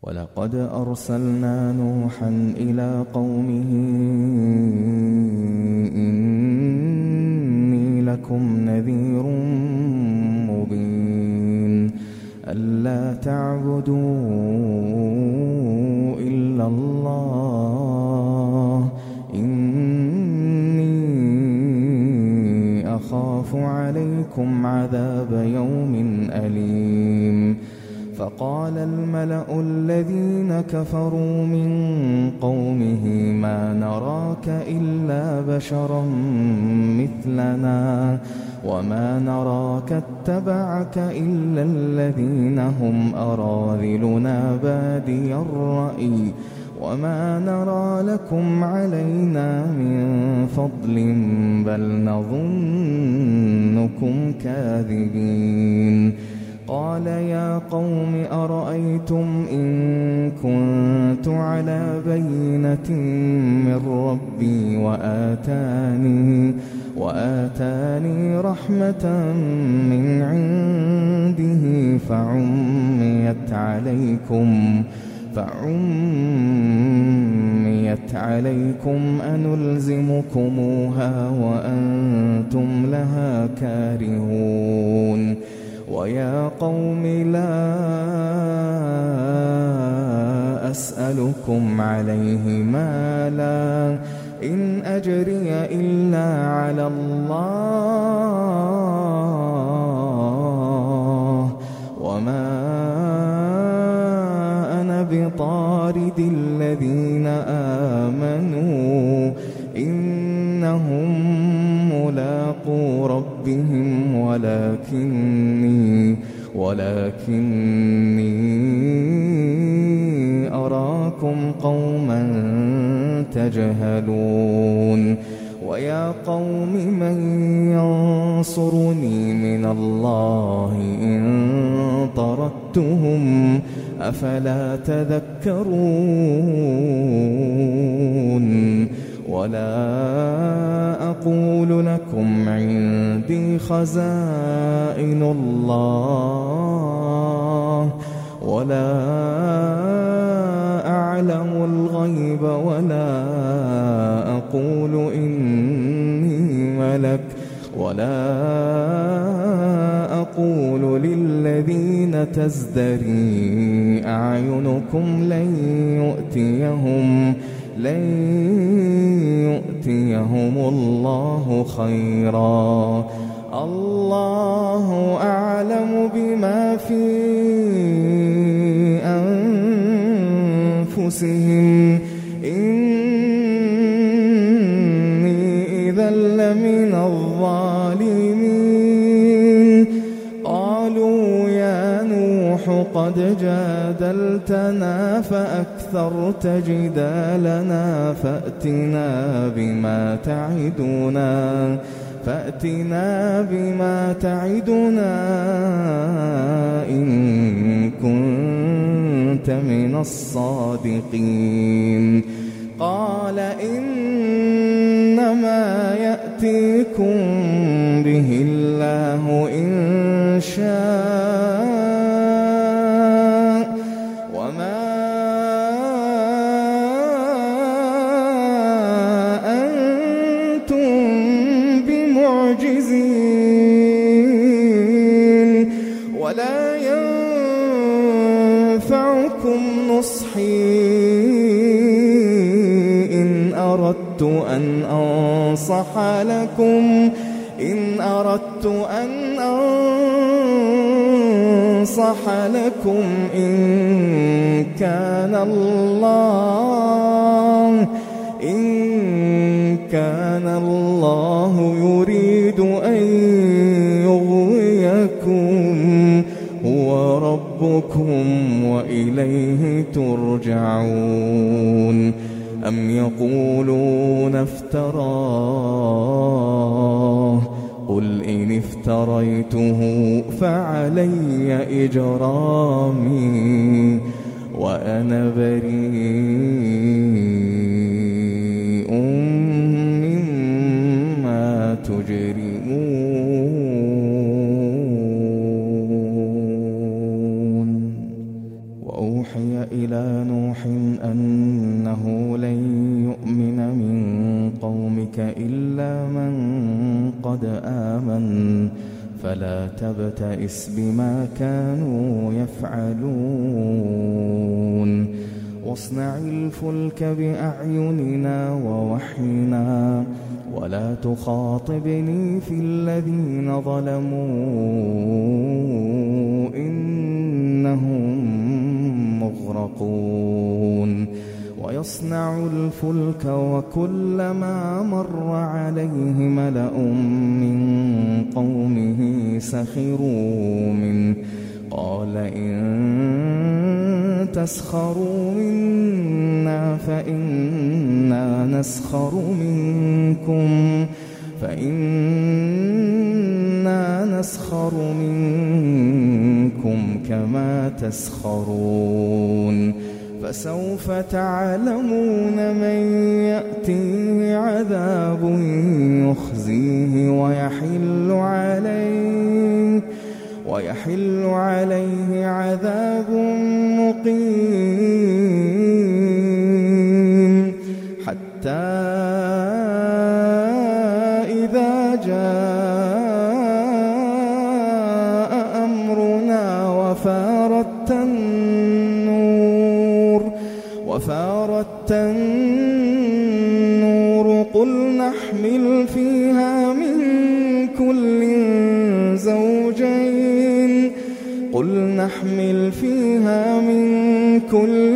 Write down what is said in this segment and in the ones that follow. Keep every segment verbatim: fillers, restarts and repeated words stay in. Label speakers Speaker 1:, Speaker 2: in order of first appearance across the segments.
Speaker 1: ولقد أرسلنا نوحا إلى قومه إني لكم نذير مبين ألا تعبدوا إلا الله إني أخاف عليكم عذاب يوم أليم. فقال الملأ الذين كفروا من قومه ما نراك إلا بشرا مثلنا وما نراك اتبعك إلا الذين هم أراذلنا بادي الرأي وما نرى لكم علينا من فضل بل نظنكم كاذبين. قال يا قوم أرأيتم إن كنت على بينة من ربي وآتاني, وآتاني رحمة من عنده فعميت عليكم فعميت عليكم أنلزمكموها وأنتم لها كارهون. ويا قوم لا أسألكم عليه مالا إن أجري إلا على الله وما أنا بطارد الذين آمنوا إنهم ملاقو ربهم ولكني ولكني أراكم قوما تجهلون. ويا قوم من ينصرني من الله إن طردتهم أفلا تذكرون. ولا أقول لكم عندي خزائن الله ولا أعلم الغيب ولا أقول إني ملك ولا أقول للذين تزدري أعينكم لن يؤتيهم لن يؤتيهم الله خيرا الله أعلم بما في أنفسهم إني إذا لمن الظالمين. قالوا يا نوح قد جادلتنا فأكثرت جدالنا فأتنا بما تعدنا فأتنا بما تعدنا إن كنت من الصادقين. قال إنما يأتيكم به الله إن شاء وما أنتم بمعجزين ولا ينفعكم نصحي إن أردت أن أنصح لكم إن أردت أن أنصح لكم إن كان الله إن كان الله يريد أن يغويكم هو ربكم وإليه ترجعون. أم يقولون افتراه قل إن افتريته فعلي إجرامي وأنا بريء مما تجرمون. وأوحي إلى نوح أنه لن يؤمن من قومك إلا من قد آمن فلا تبتئس بما كانوا يفعلون واصنع الفلك بأعيننا ووحينا ولا تخاطبني في الذين ظلموا إنهم مغرقون ويصنع الفلك وكلما مر عليه ملأ من قومه سخروا منه قال إن تسخروا منا فإنا نسخر منكم فإنا نسخر منكم كما تسخرون فسوف تعلمون من يأتيه عذاب يخزيه ويحل عليه ويحل عليه عذاب مقيم حتى إذا جاء أمرنا وفارت النور وفارت النور قل نحمل فيها من كل زوجين قل نحمل فيها من كل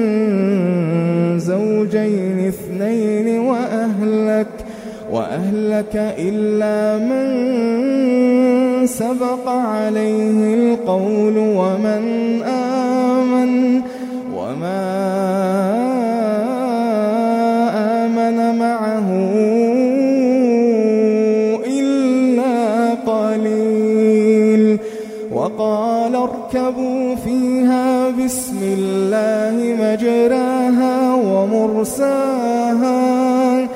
Speaker 1: زوجين اثنين وأهلك وأهلك إلا من سبق عليه القول ومن آمن وما آمن معه إلا قليل وقال اركبوا فيها بسم الله مجراها ومرساها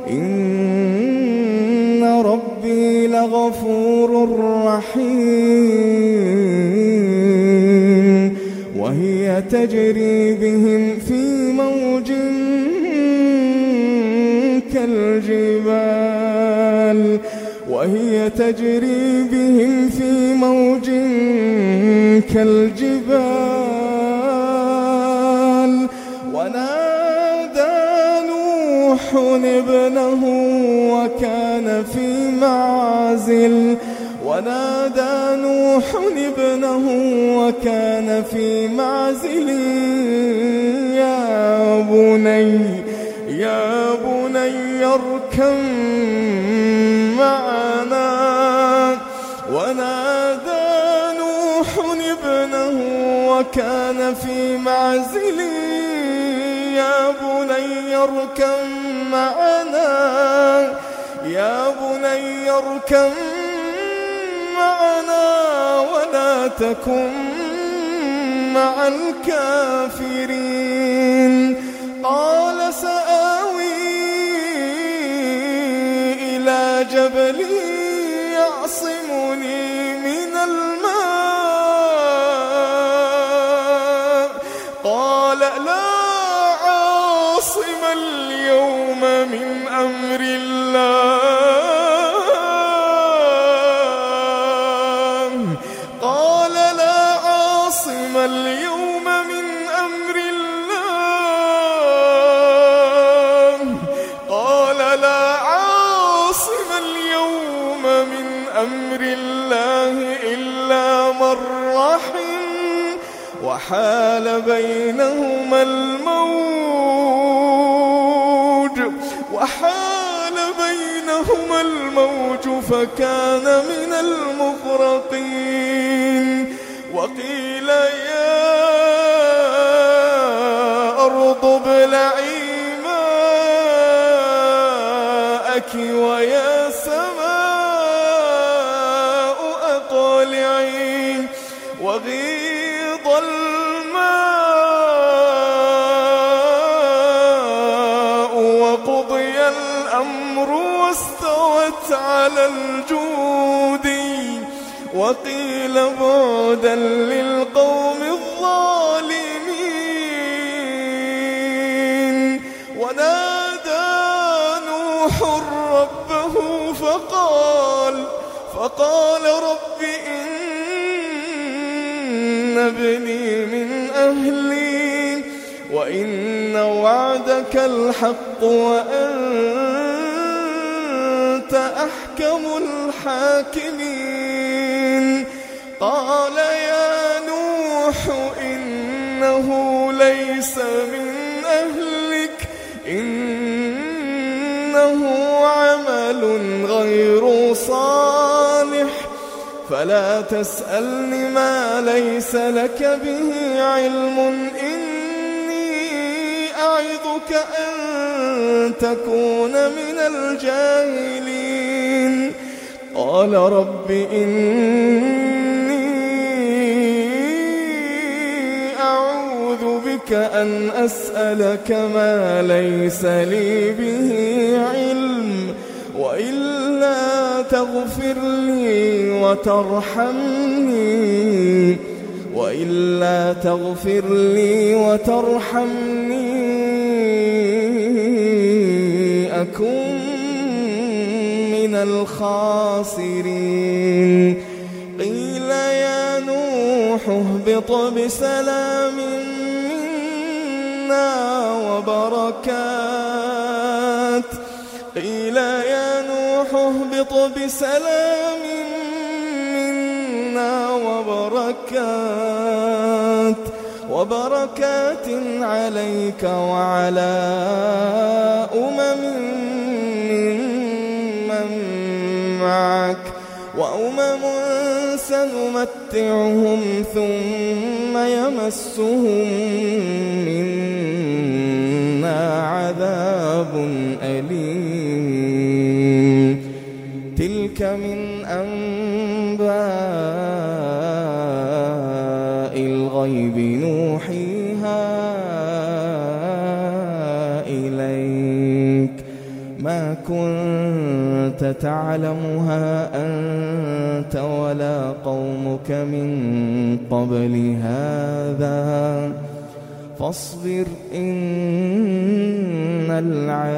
Speaker 1: إن ربي لغفور رحيم وهي تجري بهم في موج كالجبال وهي تجري بهم في موج كالجبال ونادى نوح ابنه وكان في معزل ونادى نوح ابنه وكان في معزل يا بني يا بني اركب معنا ونادى نوح ابنه وكان في معزل يا بني اركب معنا يا بني اركب معنا ولا تكن مع الكافرين قال سآوي إلى جبل يعصمني من الماء قال لا عاصم اليوم من أمر الله قال لا عاصم اليوم من أمر الله قال لا عاصم اليوم من أمر الله إلا من رحم وحال بينهما الموج وحال بينهما الموج فكان من المغرقين وقيل يا أرض ابلعي ماءك ويا سماء أقلعي وغيض الماء وقضي الأمر واستوت على الجود وقيل بعدا للقوم الظالمين ونادى نوح ربه فقال فقال رب إن ابني من أهلي وإن وعدك الحق وأنت أحكم الحاكمين قال يا نوح إنه ليس من أهلك إنه عمل غير صالح فلا تسألني ما ليس لك به علم إني أعظك أن تكون من الجاهلين قال رب إني أعوذ بك أن أسألك ما ليس لي به علم وإلا تغفر لي وترحمني وإلا تغفر لي وترحمني أكن من الخاسرين قيل يا نوح اهبط بسلام منا وبركات قيل يا نوح اهبط بسلام منا وبركات وبركات عليك وعلى أمم من معك وأمم سنمتعهم ثم يمسهم منا عذاب أليم تلك من أنباء الغيب نوحيها إليك ما كنت تعلمها أنت ولا قومك من قبل هذا فاصبر إن العاقبة للمتقين.